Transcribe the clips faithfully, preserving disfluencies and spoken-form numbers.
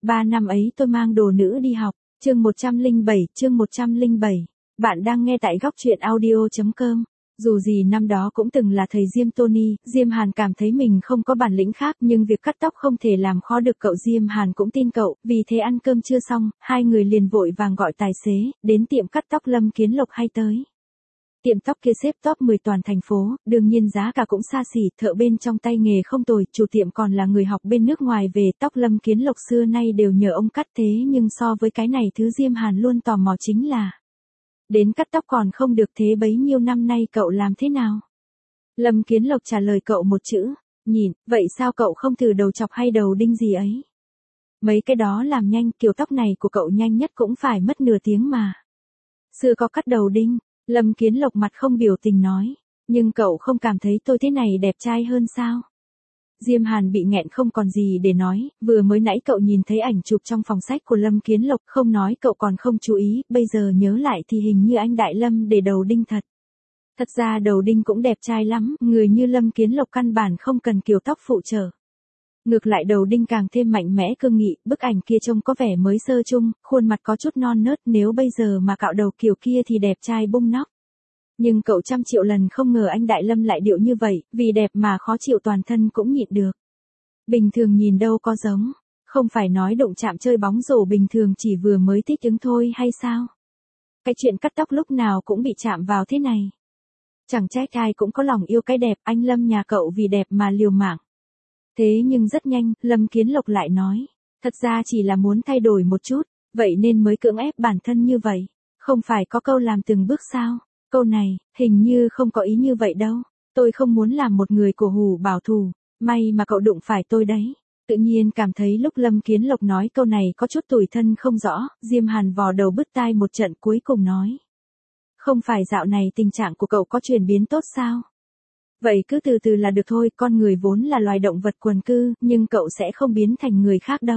Ba năm ấy tôi mang đồ nữ đi học, chương một trăm lẻ bảy, chương một trăm lẻ bảy. Bạn đang nghe tại góc truyện audio chấm com. Dù gì năm đó cũng từng là thầy Diêm Tony, Diêm Hàn cảm thấy mình không có bản lĩnh khác nhưng việc cắt tóc không thể làm khó được cậu. Diêm Hàn cũng tin cậu, vì thế ăn cơm chưa xong, hai người liền vội vàng gọi tài xế, đến tiệm cắt tóc Lâm Kiến Lộc hay tới. Tiệm tóc kia xếp top mười toàn thành phố, đương nhiên giá cả cũng xa xỉ, thợ bên trong tay nghề không tồi, chủ tiệm còn là người học bên nước ngoài về. Tóc Lâm Kiến Lộc xưa nay đều nhờ ông cắt, thế nhưng so với cái này thứ Diêm Hàn luôn tò mò chính là đến cắt tóc còn không được, thế bấy nhiêu năm nay cậu làm thế nào? Lâm Kiến Lộc trả lời cậu một chữ, nhìn. Vậy sao cậu không thử đầu chọc hay đầu đinh gì ấy? Mấy cái đó làm nhanh, kiểu tóc này của cậu nhanh nhất cũng phải mất nửa tiếng mà. Xưa có cắt đầu đinh. Lâm Kiến Lộc mặt không biểu tình nói, nhưng cậu không cảm thấy tôi thế này đẹp trai hơn sao? Diêm Hàn bị nghẹn không còn gì để nói, vừa mới nãy cậu nhìn thấy ảnh chụp trong phòng sách của Lâm Kiến Lộc, không nói cậu còn không chú ý, bây giờ nhớ lại thì hình như anh Đại Lâm để đầu đinh thật. Thật ra đầu đinh cũng đẹp trai lắm, người như Lâm Kiến Lộc căn bản không cần kiểu tóc phụ trợ. Ngược lại đầu đinh càng thêm mạnh mẽ cương nghị, bức ảnh kia trông có vẻ mới sơ chung, khuôn mặt có chút non nớt, nếu bây giờ mà cạo đầu kiểu kia thì đẹp trai bung nóc. Nhưng cậu trăm triệu lần không ngờ anh Đại Lâm lại điệu như vậy, vì đẹp mà khó chịu toàn thân cũng nhịn được. Bình thường nhìn đâu có giống, không phải nói đụng chạm chơi bóng rổ bình thường chỉ vừa mới thích ứng thôi hay sao? Cái chuyện cắt tóc lúc nào cũng bị chạm vào thế này. Chẳng trách ai cũng có lòng yêu cái đẹp, anh Lâm nhà cậu vì đẹp mà liều mạng. Thế nhưng rất nhanh, Lâm Kiến Lộc lại nói, thật ra chỉ là muốn thay đổi một chút, vậy nên mới cưỡng ép bản thân như vậy. Không phải có câu làm từng bước sao? Câu này, hình như không có ý như vậy đâu. Tôi không muốn làm một người cổ hủ bảo thủ, may mà cậu đụng phải tôi đấy. Tự nhiên cảm thấy lúc Lâm Kiến Lộc nói câu này có chút tủi thân không rõ, Diêm Hàn vò đầu bứt tai một trận cuối cùng nói. Không phải dạo này tình trạng của cậu có chuyển biến tốt sao? Vậy cứ từ từ là được thôi, con người vốn là loài động vật quần cư, nhưng cậu sẽ không biến thành người khác đâu.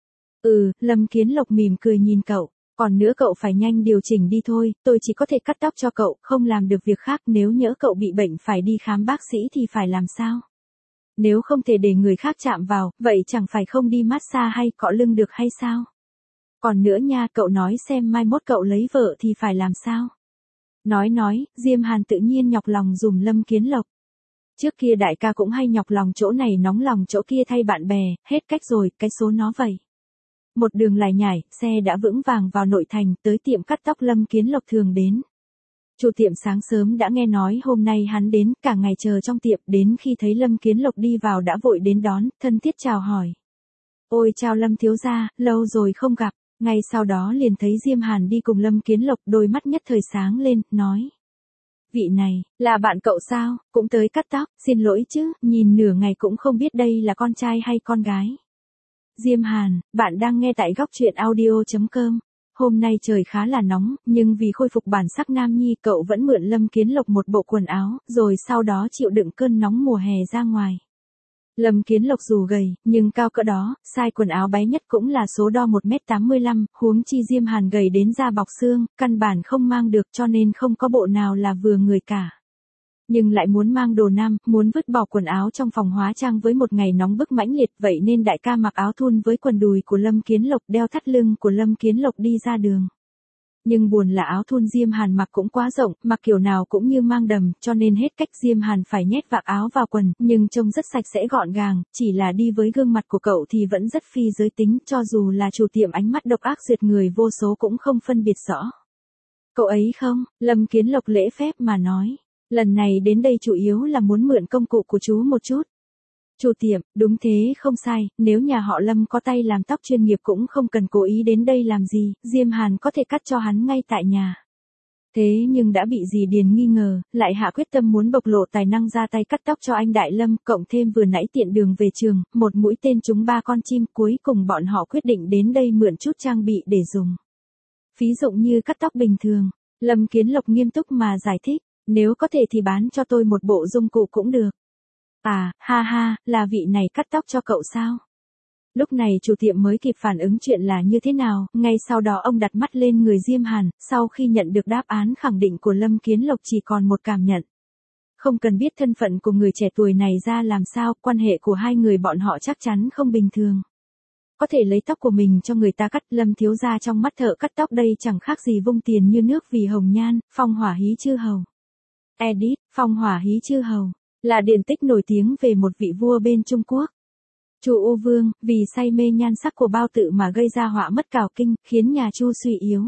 Ừ, Lâm Kiến Lộc mỉm cười nhìn cậu, còn nữa cậu phải nhanh điều chỉnh đi thôi, tôi chỉ có thể cắt tóc cho cậu, không làm được việc khác, nếu nhỡ cậu bị bệnh phải đi khám bác sĩ thì phải làm sao? Nếu không thể để người khác chạm vào, vậy chẳng phải không đi massage hay cọ lưng được hay sao? Còn nữa nha, cậu nói xem mai mốt cậu lấy vợ thì phải làm sao? Nói nói, Diêm Hàn tự nhiên nhọc lòng dùm Lâm Kiến Lộc. Trước kia đại ca cũng hay nhọc lòng chỗ này nóng lòng chỗ kia thay bạn bè, hết cách rồi, cái số nó vậy. Một đường lải nhải, xe đã vững vàng vào nội thành, tới tiệm cắt tóc Lâm Kiến Lộc thường đến. Chủ tiệm sáng sớm đã nghe nói hôm nay hắn đến, cả ngày chờ trong tiệm, đến khi thấy Lâm Kiến Lộc đi vào đã vội đến đón, thân thiết chào hỏi. Ôi chào Lâm thiếu gia, lâu rồi không gặp, ngay sau đó liền thấy Diêm Hàn đi cùng Lâm Kiến Lộc, đôi mắt nhất thời sáng lên, nói. Vị này, là bạn cậu sao, cũng tới cắt tóc, xin lỗi chứ, nhìn nửa ngày cũng không biết đây là con trai hay con gái. Diêm Hàn, bạn đang nghe tại góc truyện audio chấm com. Hôm nay trời khá là nóng, nhưng vì khôi phục bản sắc nam nhi cậu vẫn mượn Lâm Kiến Lộc một bộ quần áo, rồi sau đó chịu đựng cơn nóng mùa hè ra ngoài. Lâm Kiến Lộc dù gầy, nhưng cao cỡ đó, size quần áo bé nhất cũng là số đo một mét tám mươi lăm, huống chi Diêm Hàn gầy đến da bọc xương, căn bản không mang được cho nên không có bộ nào là vừa người cả. Nhưng lại muốn mang đồ nam, muốn vứt bỏ quần áo trong phòng hóa trang với một ngày nóng bức mãnh liệt, vậy nên đại ca mặc áo thun với quần đùi của Lâm Kiến Lộc, đeo thắt lưng của Lâm Kiến Lộc đi ra đường. Nhưng buồn là áo thun Diêm Hàn mặc cũng quá rộng, mặc kiểu nào cũng như mang đầm, cho nên hết cách Diêm Hàn phải nhét vạt áo vào quần, nhưng trông rất sạch sẽ gọn gàng, chỉ là đi với gương mặt của cậu thì vẫn rất phi giới tính, cho dù là chủ tiệm ánh mắt độc ác duyệt người vô số cũng không phân biệt rõ. Cậu ấy không, Lâm Kiến Lộc lễ phép mà nói, lần này đến đây chủ yếu là muốn mượn công cụ của chú một chút. Chủ tiệm, đúng thế không sai, nếu nhà họ Lâm có tay làm tóc chuyên nghiệp cũng không cần cố ý đến đây làm gì, Diêm Hàn có thể cắt cho hắn ngay tại nhà. Thế nhưng đã bị dì Điền nghi ngờ, lại hạ quyết tâm muốn bộc lộ tài năng ra tay cắt tóc cho anh Đại Lâm, cộng thêm vừa nãy tiện đường về trường, một mũi tên trúng ba con chim, cuối cùng bọn họ quyết định đến đây mượn chút trang bị để dùng. Phí dụng như cắt tóc bình thường, Lâm Kiến Lộc nghiêm túc mà giải thích, nếu có thể thì bán cho tôi một bộ dụng cụ cũng được. À, ha ha, là vị này cắt tóc cho cậu sao? Lúc này chủ tiệm mới kịp phản ứng chuyện là như thế nào, ngay sau đó ông đặt mắt lên người Diêm Hàn, sau khi nhận được đáp án khẳng định của Lâm Kiến Lộc chỉ còn một cảm nhận. Không cần biết thân phận của người trẻ tuổi này ra làm sao, quan hệ của hai người bọn họ chắc chắn không bình thường. có thể lấy tóc của mình cho người ta cắt. Lâm thiếu gia trong mắt thợ cắt tóc đây chẳng khác gì vung tiền như nước vì hồng nhan. Phong hỏa hí chư hầu. Edit, phong hỏa hí chư hầu, là điển tích nổi tiếng về một vị vua bên Trung Quốc. Chu U Vương, vì say mê nhan sắc của bao tự mà gây ra họa mất cào kinh, khiến nhà Chu suy yếu.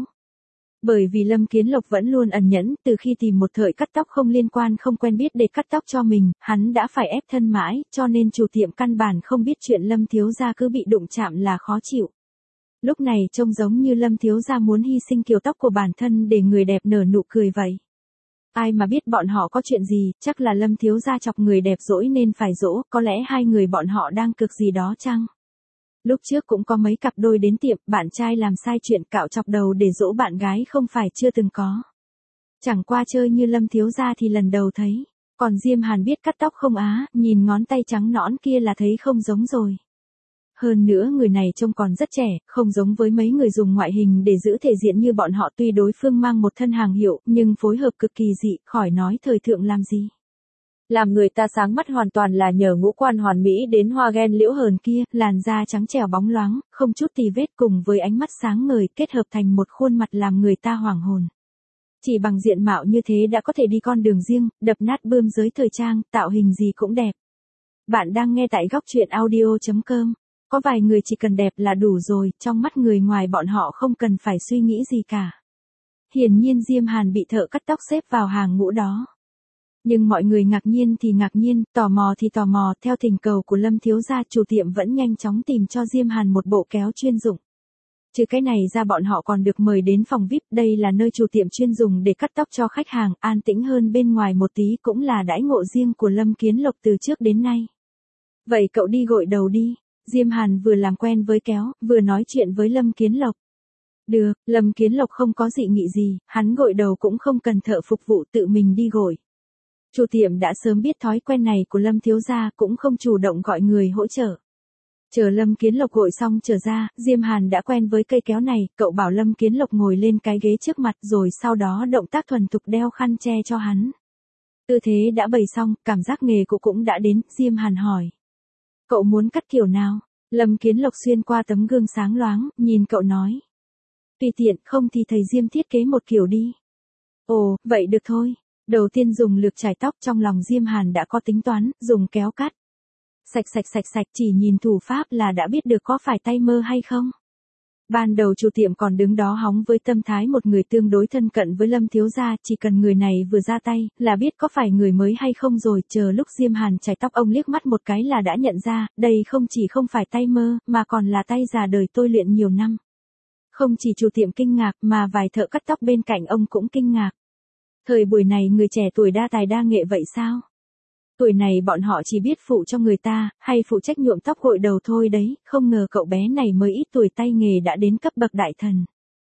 Bởi vì Lâm Kiến Lộc vẫn luôn ẩn nhẫn, từ khi tìm một thợ cắt tóc không liên quan không quen biết để cắt tóc cho mình, hắn đã phải ép thân mãi, cho nên chủ tiệm căn bản không biết chuyện Lâm thiếu gia cứ bị đụng chạm là khó chịu. Lúc này trông giống như Lâm thiếu gia muốn hy sinh kiểu tóc của bản thân để người đẹp nở nụ cười vậy. Ai mà biết bọn họ có chuyện gì, chắc là Lâm thiếu gia chọc người đẹp dỗi nên phải dỗ, có lẽ hai người bọn họ đang cực gì đó chăng? Lúc trước cũng có mấy cặp đôi đến tiệm, bạn trai làm sai chuyện cạo chọc đầu để dỗ bạn gái không phải chưa từng có. Chẳng qua chơi như Lâm thiếu gia thì lần đầu thấy, còn Diêm Hàn biết cắt tóc không á, nhìn ngón tay trắng nõn kia là thấy không giống rồi. Hơn nữa người này trông còn rất trẻ, không giống với mấy người dùng ngoại hình để giữ thể diện như bọn họ, tuy đối phương mang một thân hàng hiệu, nhưng phối hợp cực kỳ dị, khỏi nói thời thượng làm gì. Làm người ta sáng mắt hoàn toàn là nhờ ngũ quan hoàn mỹ đến hoa ghen liễu hờn kia, làn da trắng trẻo bóng loáng, không chút tì vết cùng với ánh mắt sáng ngời kết hợp thành một khuôn mặt làm người ta hoảng hồn. Chỉ bằng diện mạo như thế đã có thể đi con đường riêng, đập nát bươm giới thời trang, tạo hình gì cũng đẹp. Bạn đang nghe tại góc truyện audio chấm com. Có vài người chỉ cần đẹp là đủ rồi, trong mắt người ngoài bọn họ không cần phải suy nghĩ gì cả. Hiển nhiên Diêm Hàn bị thợ cắt tóc xếp vào hàng ngũ đó. Nhưng mọi người ngạc nhiên thì ngạc nhiên, tò mò thì tò mò, theo thỉnh cầu của Lâm thiếu gia, chủ tiệm vẫn nhanh chóng tìm cho Diêm Hàn một bộ kéo chuyên dụng. Trừ cái này ra bọn họ còn được mời đến phòng vi ai pi, đây là nơi chủ tiệm chuyên dùng để cắt tóc cho khách hàng, an tĩnh hơn bên ngoài một tí, cũng là đãi ngộ riêng của Lâm Kiến Lộc từ trước đến nay. Vậy cậu đi gội đầu đi. Diêm Hàn vừa làm quen với kéo, vừa nói chuyện với Lâm Kiến Lộc. Được, Lâm Kiến Lộc không có dị nghị gì, hắn gội đầu cũng không cần thợ phục vụ, tự mình đi gội. Chủ tiệm đã sớm biết thói quen này của Lâm thiếu gia, cũng không chủ động gọi người hỗ trợ. Chờ Lâm Kiến Lộc gội xong trở ra, Diêm Hàn đã quen với cây kéo này, cậu bảo Lâm Kiến Lộc ngồi lên cái ghế trước mặt rồi sau đó động tác thuần thục đeo khăn che cho hắn. Tư thế đã bày xong, cảm giác nghề cụ cũng đã đến, Diêm Hàn hỏi. Cậu muốn cắt kiểu nào? Lâm Kiến Lộc xuyên qua tấm gương sáng loáng, nhìn cậu nói. Tùy tiện, không thì thầy Diêm thiết kế một kiểu đi. Ồ, vậy được thôi. Đầu tiên dùng lược chải tóc, trong lòng Diêm Hàn đã có tính toán, dùng kéo cắt. Sạch sạch sạch sạch, chỉ nhìn thủ pháp là đã biết được có phải tay mơ hay không. Ban đầu chủ tiệm còn đứng đó hóng với tâm thái một người tương đối thân cận với Lâm thiếu gia, chỉ cần người này vừa ra tay, là biết có phải người mới hay không rồi, chờ lúc Diêm Hàn chải tóc ông liếc mắt một cái là đã nhận ra, đây không chỉ không phải tay mơ, mà còn là tay già đời tôi luyện nhiều năm. Không chỉ chủ tiệm kinh ngạc, mà vài thợ cắt tóc bên cạnh ông cũng kinh ngạc. Thời buổi này người trẻ tuổi đa tài đa nghệ vậy sao? Tuổi này bọn họ chỉ biết phụ cho người ta, hay phụ trách nhuộm tóc gội đầu thôi đấy, không ngờ cậu bé này mới ít tuổi tay nghề đã đến cấp bậc đại thần.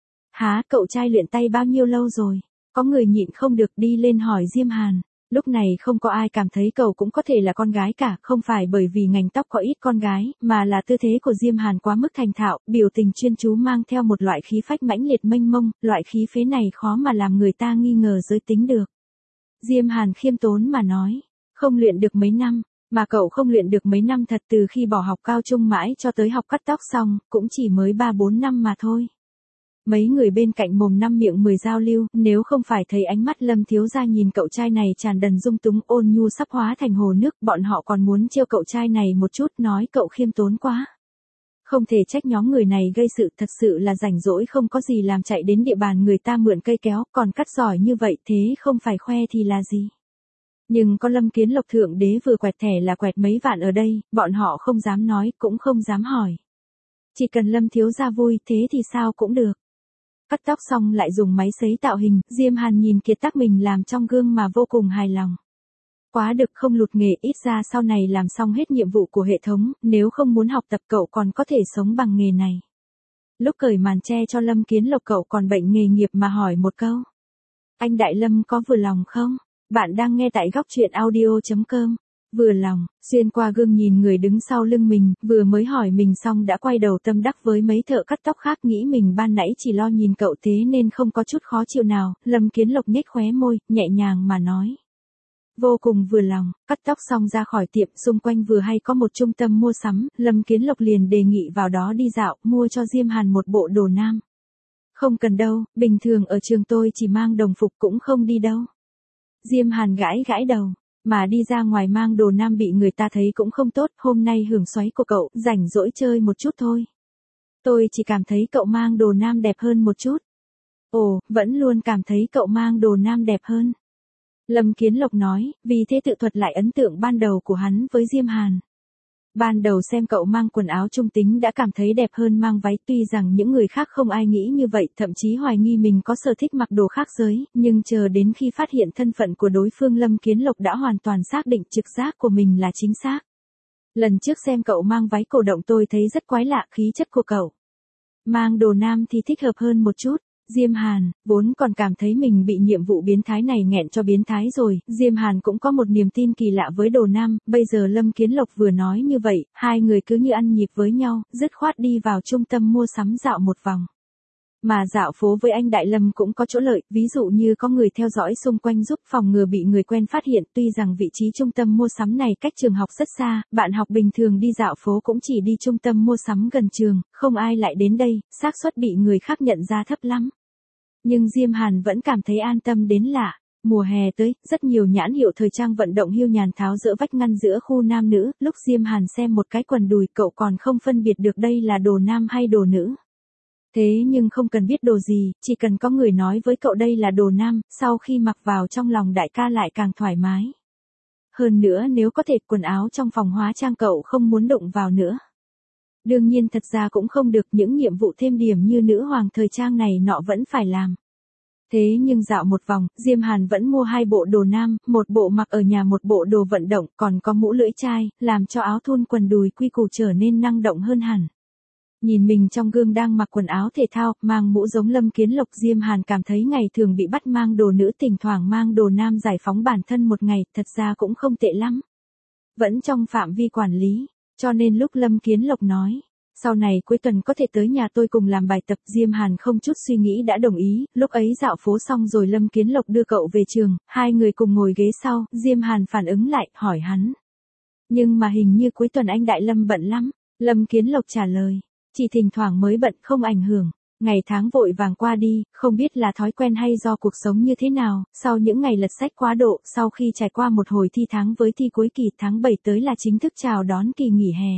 Hả, cậu trai luyện tay bao nhiêu lâu rồi? Có người nhịn không được đi lên hỏi Diêm Hàn. Lúc này không có ai cảm thấy cậu cũng có thể là con gái cả, không phải bởi vì ngành tóc có ít con gái, mà là tư thế của Diêm Hàn quá mức thành thạo, biểu tình chuyên chú mang theo một loại khí phách mãnh liệt mênh mông, loại khí phế này khó mà làm người ta nghi ngờ giới tính được. Diêm Hàn khiêm tốn mà nói. Không luyện được mấy năm, mà cậu không luyện được mấy năm thật, từ khi bỏ học cao trung mãi cho tới học cắt tóc xong, cũng chỉ mới ba bốn năm mà thôi. Mấy người bên cạnh mồm năm miệng mười giao lưu, nếu không phải thấy ánh mắt Lâm thiếu gia nhìn cậu trai này tràn đần dung túng ôn nhu sắp hóa thành hồ nước, bọn họ còn muốn trêu cậu trai này một chút, nói cậu khiêm tốn quá. Không thể trách nhóm người này gây sự, thật sự là rảnh rỗi không có gì làm chạy đến địa bàn người ta mượn cây kéo, còn cắt giỏi như vậy thế không phải khoe thì là gì. Nhưng có Lâm Kiến Lộc thượng đế vừa quẹt thẻ là quẹt mấy vạn ở đây, bọn họ không dám nói, cũng không dám hỏi. Chỉ cần Lâm thiếu gia vui, thế thì sao cũng được. Cắt tóc xong lại dùng máy sấy tạo hình, Diêm Hàn nhìn kiệt tác mình làm trong gương mà vô cùng hài lòng. Quá được, không lụt nghề, ít ra sau này làm xong hết nhiệm vụ của hệ thống, nếu không muốn học tập cậu còn có thể sống bằng nghề này. Lúc cởi màn che cho Lâm Kiến Lộc cậu còn bệnh nghề nghiệp mà hỏi một câu. Anh Đại Lâm có vừa lòng không? Bạn đang nghe tại góc truyện audio chấm com. Vừa lòng, xuyên qua gương nhìn người đứng sau lưng mình, vừa mới hỏi mình xong đã quay đầu tâm đắc với mấy thợ cắt tóc khác, nghĩ mình ban nãy chỉ lo nhìn cậu thế nên không có chút khó chịu nào. Lâm Kiến Lộc nhếch khóe môi, nhẹ nhàng mà nói. Vô cùng vừa lòng, cắt tóc xong ra khỏi tiệm, xung quanh vừa hay có một trung tâm mua sắm, Lâm Kiến Lộc liền đề nghị vào đó đi dạo, mua cho Diêm Hàn một bộ đồ nam. Không cần đâu, bình thường ở trường tôi chỉ mang đồng phục cũng không đi đâu. Diêm Hàn gãi gãi đầu, mà đi ra ngoài mang đồ nam bị người ta thấy cũng không tốt, hôm nay hưởng xoáy của cậu, rảnh rỗi chơi một chút thôi. Tôi chỉ cảm thấy cậu mang đồ nam đẹp hơn một chút. Ồ, vẫn luôn cảm thấy cậu mang đồ nam đẹp hơn. Lâm Kiến Lộc nói, vì thế tự thuật lại ấn tượng ban đầu của hắn với Diêm Hàn. Ban đầu xem cậu mang quần áo trung tính đã cảm thấy đẹp hơn mang váy, tuy rằng những người khác không ai nghĩ như vậy, thậm chí hoài nghi mình có sở thích mặc đồ khác giới, nhưng chờ đến khi phát hiện thân phận của đối phương, Lâm Kiến Lộc đã hoàn toàn xác định trực giác của mình là chính xác. Lần trước xem cậu mang váy cổ động tôi thấy rất quái lạ, khí chất của cậu. Mang đồ nam thì thích hợp hơn một chút. Diêm Hàn, vốn còn cảm thấy mình bị nhiệm vụ biến thái này nghẹn cho biến thái rồi, Diêm Hàn cũng có một niềm tin kỳ lạ với đồ nam, bây giờ Lâm Kiến Lộc vừa nói như vậy, hai người cứ như ăn nhịp với nhau, dứt khoát đi vào trung tâm mua sắm dạo một vòng. Mà dạo phố với anh Đại Lâm cũng có chỗ lợi, ví dụ như có người theo dõi xung quanh giúp phòng ngừa bị người quen phát hiện, tuy rằng vị trí trung tâm mua sắm này cách trường học rất xa, bạn học bình thường đi dạo phố cũng chỉ đi trung tâm mua sắm gần trường, không ai lại đến đây, xác suất bị người khác nhận ra thấp lắm. Nhưng Diêm Hàn vẫn cảm thấy an tâm đến lạ. Mùa hè tới, rất nhiều nhãn hiệu thời trang vận động hiu nhàn tháo dỡ vách ngăn giữa khu nam nữ, lúc Diêm Hàn xem một cái quần đùi cậu còn không phân biệt được đây là đồ nam hay đồ nữ. Thế nhưng không cần biết đồ gì, chỉ cần có người nói với cậu đây là đồ nam, sau khi mặc vào trong lòng đại ca lại càng thoải mái. Hơn nữa nếu có thể quần áo trong phòng hóa trang cậu không muốn đụng vào nữa. Đương nhiên thật ra cũng không được, những nhiệm vụ thêm điểm như nữ hoàng thời trang này nọ vẫn phải làm. Thế nhưng dạo một vòng, Diêm Hàn vẫn mua hai bộ đồ nam, một bộ mặc ở nhà một bộ đồ vận động, còn có mũ lưỡi chai, làm cho áo thun quần đùi quy củ trở nên năng động hơn hẳn. Nhìn mình trong gương đang mặc quần áo thể thao, mang mũ giống Lâm Kiến Lộc, Diêm Hàn cảm thấy ngày thường bị bắt mang đồ nữ thỉnh thoảng mang đồ nam giải phóng bản thân một ngày, thật ra cũng không tệ lắm. Vẫn trong phạm vi quản lý. Cho nên lúc Lâm Kiến Lộc nói, sau này cuối tuần có thể tới nhà tôi cùng làm bài tập, Diêm Hàn không chút suy nghĩ đã đồng ý, lúc ấy dạo phố xong rồi Lâm Kiến Lộc đưa cậu về trường, hai người cùng ngồi ghế sau, Diêm Hàn phản ứng lại, hỏi hắn. Nhưng mà hình như cuối tuần anh Đại Lâm bận lắm, Lâm Kiến Lộc trả lời, chỉ thỉnh thoảng mới bận không ảnh hưởng. Ngày tháng vội vàng qua đi, không biết là thói quen hay do cuộc sống như thế nào, sau những ngày lật sách quá độ, sau khi trải qua một hồi thi tháng với thi cuối kỳ, tháng bảy tới là chính thức chào đón kỳ nghỉ hè.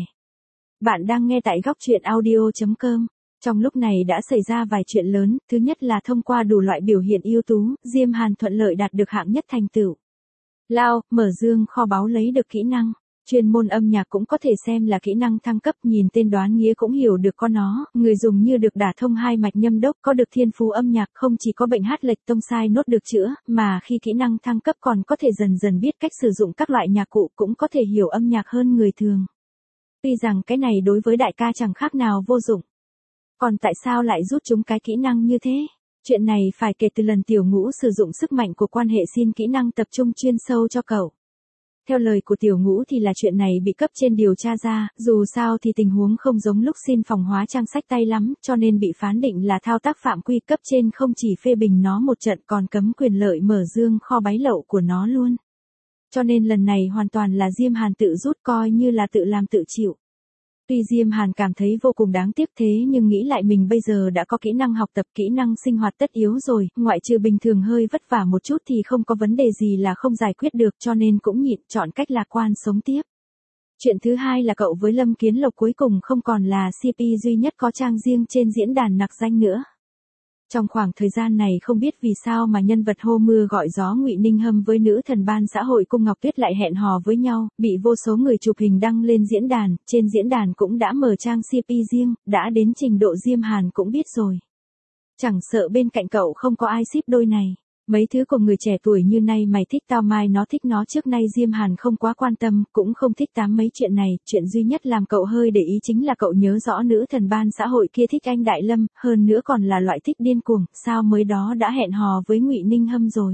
Bạn đang nghe tại góc truyện audio chấm com. Trong lúc này đã xảy ra vài chuyện lớn, thứ nhất là thông qua đủ loại biểu hiện ưu tú, Diêm Hàn thuận lợi đạt được hạng nhất thành tựu. Lao, mở dương kho báu lấy được kỹ năng. Chuyên môn âm nhạc cũng có thể xem là kỹ năng thăng cấp, nhìn tên đoán nghĩa cũng hiểu được có nó, người dùng như được đả thông hai mạch nhâm đốc, có được thiên phú âm nhạc, không chỉ có bệnh hát lệch tông sai nốt được chữa, mà khi kỹ năng thăng cấp còn có thể dần dần biết cách sử dụng các loại nhạc cụ, cũng có thể hiểu âm nhạc hơn người thường. Tuy rằng cái này đối với đại ca chẳng khác nào vô dụng. Còn tại sao lại rút chúng cái kỹ năng như thế? Chuyện này phải kể từ lần Tiểu Ngũ sử dụng sức mạnh của quan hệ xin kỹ năng tập trung chuyên sâu cho cậu. Theo lời của Tiểu Ngũ thì là chuyện này bị cấp trên điều tra ra, dù sao thì tình huống không giống lúc xin phòng hóa trang sách tay lắm, cho nên bị phán định là thao tác phạm quy, cấp trên không chỉ phê bình nó một trận còn cấm quyền lợi mở dương kho báy lậu của nó luôn. Cho nên lần này hoàn toàn là Diêm Hàn tự rút, coi như là tự làm tự chịu. Tuy Diêm Hàn cảm thấy vô cùng đáng tiếc thế nhưng nghĩ lại mình bây giờ đã có kỹ năng học tập, kỹ năng sinh hoạt tất yếu rồi, ngoại trừ bình thường hơi vất vả một chút thì không có vấn đề gì là không giải quyết được, cho nên cũng nhịn, chọn cách lạc quan sống tiếp. Chuyện thứ hai là cậu với Lâm Kiến Lộc cuối cùng không còn là xê pê duy nhất có trang riêng trên diễn đàn nặc danh nữa. Trong khoảng thời gian này không biết vì sao mà nhân vật hô mưa gọi gió Ngụy Ninh Hâm với nữ thần ban xã hội Cung Ngọc Tuyết lại hẹn hò với nhau, bị vô số người chụp hình đăng lên diễn đàn, trên diễn đàn cũng đã mở trang xê pê riêng, đã đến trình độ Diêm Hàn cũng biết rồi. Chẳng sợ bên cạnh cậu không có ai ship đôi này. Mấy thứ của người trẻ tuổi như nay mày thích tao mai nó thích nó, trước nay Diêm Hàn không quá quan tâm, cũng không thích tám mấy chuyện này, chuyện duy nhất làm cậu hơi để ý chính là cậu nhớ rõ nữ thần ban xã hội kia thích anh Đại Lâm, hơn nữa còn là loại thích điên cuồng, sao mới đó đã hẹn hò với Ngụy Ninh Hâm rồi.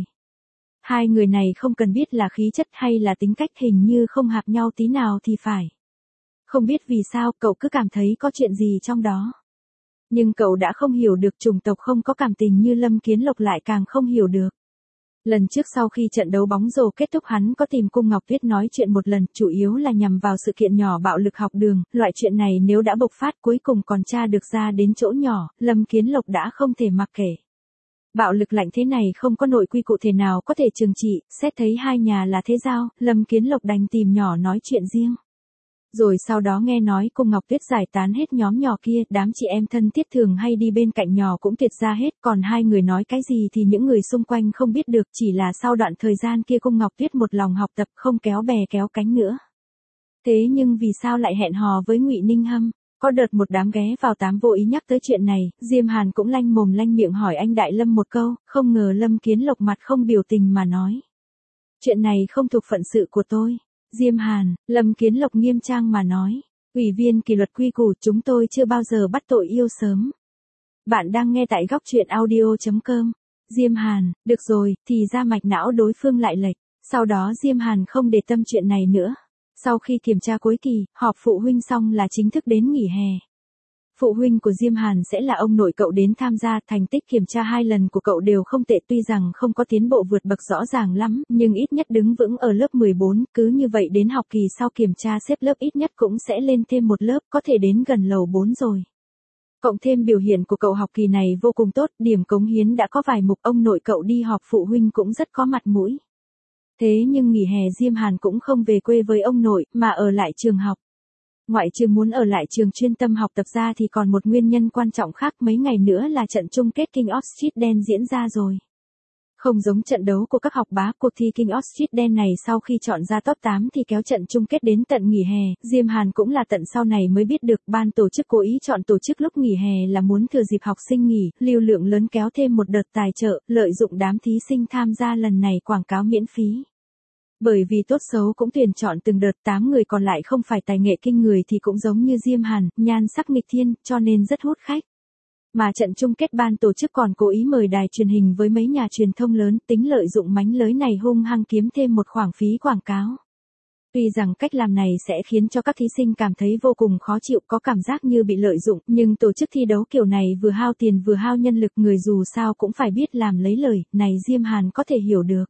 Hai người này không cần biết là khí chất hay là tính cách, hình như không hợp nhau tí nào thì phải. Không biết vì sao cậu cứ cảm thấy có chuyện gì trong đó. Nhưng cậu đã không hiểu được chủng tộc không có cảm tình như Lâm Kiến Lộc lại càng không hiểu được. Lần trước sau khi trận đấu bóng rổ kết thúc hắn có tìm Cung Ngọc Tuyết nói chuyện một lần, chủ yếu là nhằm vào sự kiện nhỏ bạo lực học đường, loại chuyện này nếu đã bộc phát cuối cùng còn tra được ra đến chỗ nhỏ, Lâm Kiến Lộc đã không thể mặc kệ. Bạo lực lạnh thế này không có nội quy cụ thể nào có thể trừng trị, xét thấy hai nhà là thế giao, Lâm Kiến Lộc đành tìm nhỏ nói chuyện riêng. Rồi sau đó nghe nói Cung Ngọc Tuyết giải tán hết nhóm nhỏ kia, đám chị em thân thiết thường hay đi bên cạnh nhỏ cũng tuyệt ra hết, còn hai người nói cái gì thì những người xung quanh không biết được, chỉ là sau đoạn thời gian kia Cung Ngọc Tuyết một lòng học tập không kéo bè kéo cánh nữa. Thế nhưng vì sao lại hẹn hò với Ngụy Ninh Hâm? Có đợt một đám ghé vào tám vô ý nhắc tới chuyện này, Diêm Hàn cũng lanh mồm lanh miệng hỏi anh Đại Lâm một câu, không ngờ Lâm Kiến Lộc mặt không biểu tình mà nói. Chuyện này không thuộc phận sự của tôi. Diêm Hàn, Lâm Kiến Lộc nghiêm trang mà nói, ủy viên kỷ luật quy củ chúng tôi chưa bao giờ bắt tội yêu sớm. Bạn đang nghe tại góc truyện audio chấm com. Diêm Hàn, được rồi, thì ra mạch não đối phương lại lệch. Sau đó Diêm Hàn không để tâm chuyện này nữa. Sau khi kiểm tra cuối kỳ, họp phụ huynh xong là chính thức đến nghỉ hè. Phụ huynh của Diêm Hàn sẽ là ông nội cậu đến tham gia, thành tích kiểm tra hai lần của cậu đều không tệ, tuy rằng không có tiến bộ vượt bậc rõ ràng lắm, nhưng ít nhất đứng vững ở lớp mười bốn, cứ như vậy đến học kỳ sau kiểm tra xếp lớp ít nhất cũng sẽ lên thêm một lớp, có thể đến gần lầu bốn rồi. Cộng thêm biểu hiện của cậu học kỳ này vô cùng tốt, điểm cống hiến đã có vài mục, ông nội cậu đi họp phụ huynh cũng rất có mặt mũi. Thế nhưng nghỉ hè Diêm Hàn cũng không về quê với ông nội, mà ở lại trường học. Ngoại trừ muốn ở lại trường chuyên tâm học tập ra thì còn một nguyên nhân quan trọng khác, mấy ngày nữa là trận chung kết King of Street Dance diễn ra rồi. Không giống trận đấu của các học bá, cuộc thi King of Street Dance này sau khi chọn ra top tám thì kéo trận chung kết đến tận nghỉ hè, Diêm Hàn cũng là tận sau này mới biết được ban tổ chức cố ý chọn tổ chức lúc nghỉ hè là muốn thừa dịp học sinh nghỉ, lưu lượng lớn kéo thêm một đợt tài trợ, lợi dụng đám thí sinh tham gia lần này quảng cáo miễn phí. Bởi vì tốt xấu cũng tuyển chọn từng đợt, tám người còn lại không phải tài nghệ kinh người thì cũng giống như Diêm Hàn, nhan sắc nghịch thiên, cho nên rất hút khách. Mà trận chung kết ban tổ chức còn cố ý mời đài truyền hình với mấy nhà truyền thông lớn, tính lợi dụng mánh lới này hung hăng kiếm thêm một khoản phí quảng cáo. Tuy rằng cách làm này sẽ khiến cho các thí sinh cảm thấy vô cùng khó chịu, có cảm giác như bị lợi dụng, nhưng tổ chức thi đấu kiểu này vừa hao tiền vừa hao nhân lực, người dù sao cũng phải biết làm lấy lời, này Diêm Hàn có thể hiểu được.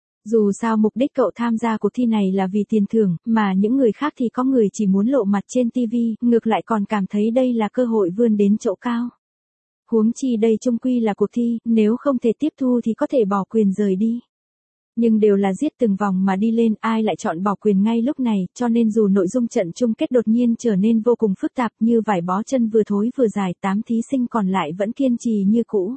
Dù sao mục đích cậu tham gia cuộc thi này là vì tiền thưởng, mà những người khác thì có người chỉ muốn lộ mặt trên ti vi, ngược lại còn cảm thấy đây là cơ hội vươn đến chỗ cao. Huống chi đây chung quy là cuộc thi, nếu không thể tiếp thu thì có thể bỏ quyền rời đi. Nhưng đều là giết từng vòng mà đi lên, ai lại chọn bỏ quyền ngay lúc này, cho nên dù nội dung trận chung kết đột nhiên trở nên vô cùng phức tạp như vải bó chân vừa thối vừa dài, tám thí sinh còn lại vẫn kiên trì như cũ.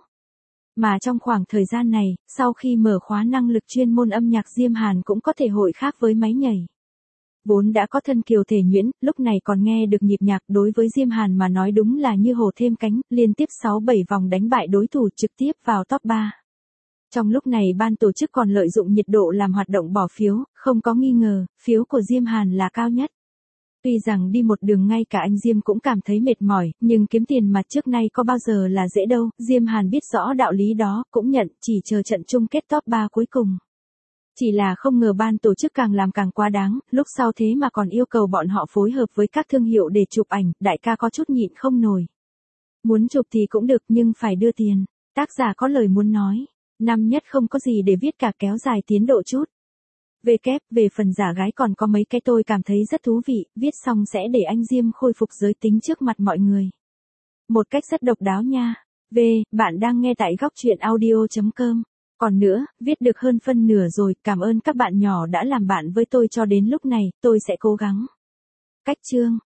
Mà trong khoảng thời gian này, sau khi mở khóa năng lực chuyên môn âm nhạc, Diêm Hàn cũng có thể hội khác với máy nhảy. Vốn đã có thân kiều thể nhuyễn, lúc này còn nghe được nhịp nhạc, đối với Diêm Hàn mà nói đúng là như hổ thêm cánh, liên tiếp sáu bảy vòng đánh bại đối thủ, trực tiếp vào top ba. Trong lúc này ban tổ chức còn lợi dụng nhiệt độ làm hoạt động bỏ phiếu, không có nghi ngờ, phiếu của Diêm Hàn là cao nhất. Tuy rằng đi một đường ngay cả anh Diêm cũng cảm thấy mệt mỏi, nhưng kiếm tiền mà trước nay có bao giờ là dễ đâu, Diêm Hàn biết rõ đạo lý đó, cũng nhận, chỉ chờ trận chung kết top ba cuối cùng. Chỉ là không ngờ ban tổ chức càng làm càng quá đáng, lúc sau thế mà còn yêu cầu bọn họ phối hợp với các thương hiệu để chụp ảnh, đại ca có chút nhịn không nổi. Muốn chụp thì cũng được nhưng phải đưa tiền, tác giả có lời muốn nói, năm nhất không có gì để viết cả, kéo dài tiến độ chút. Về kép, về phần giả gái còn có mấy cái tôi cảm thấy rất thú vị, viết xong sẽ để anh Diêm khôi phục giới tính trước mặt mọi người. Một cách rất độc đáo nha. V, bạn đang nghe tại góc truyện audio chấm com. Còn nữa, viết được hơn phân nửa rồi, cảm ơn các bạn nhỏ đã làm bạn với tôi cho đến lúc này, tôi sẽ cố gắng. Cách chương.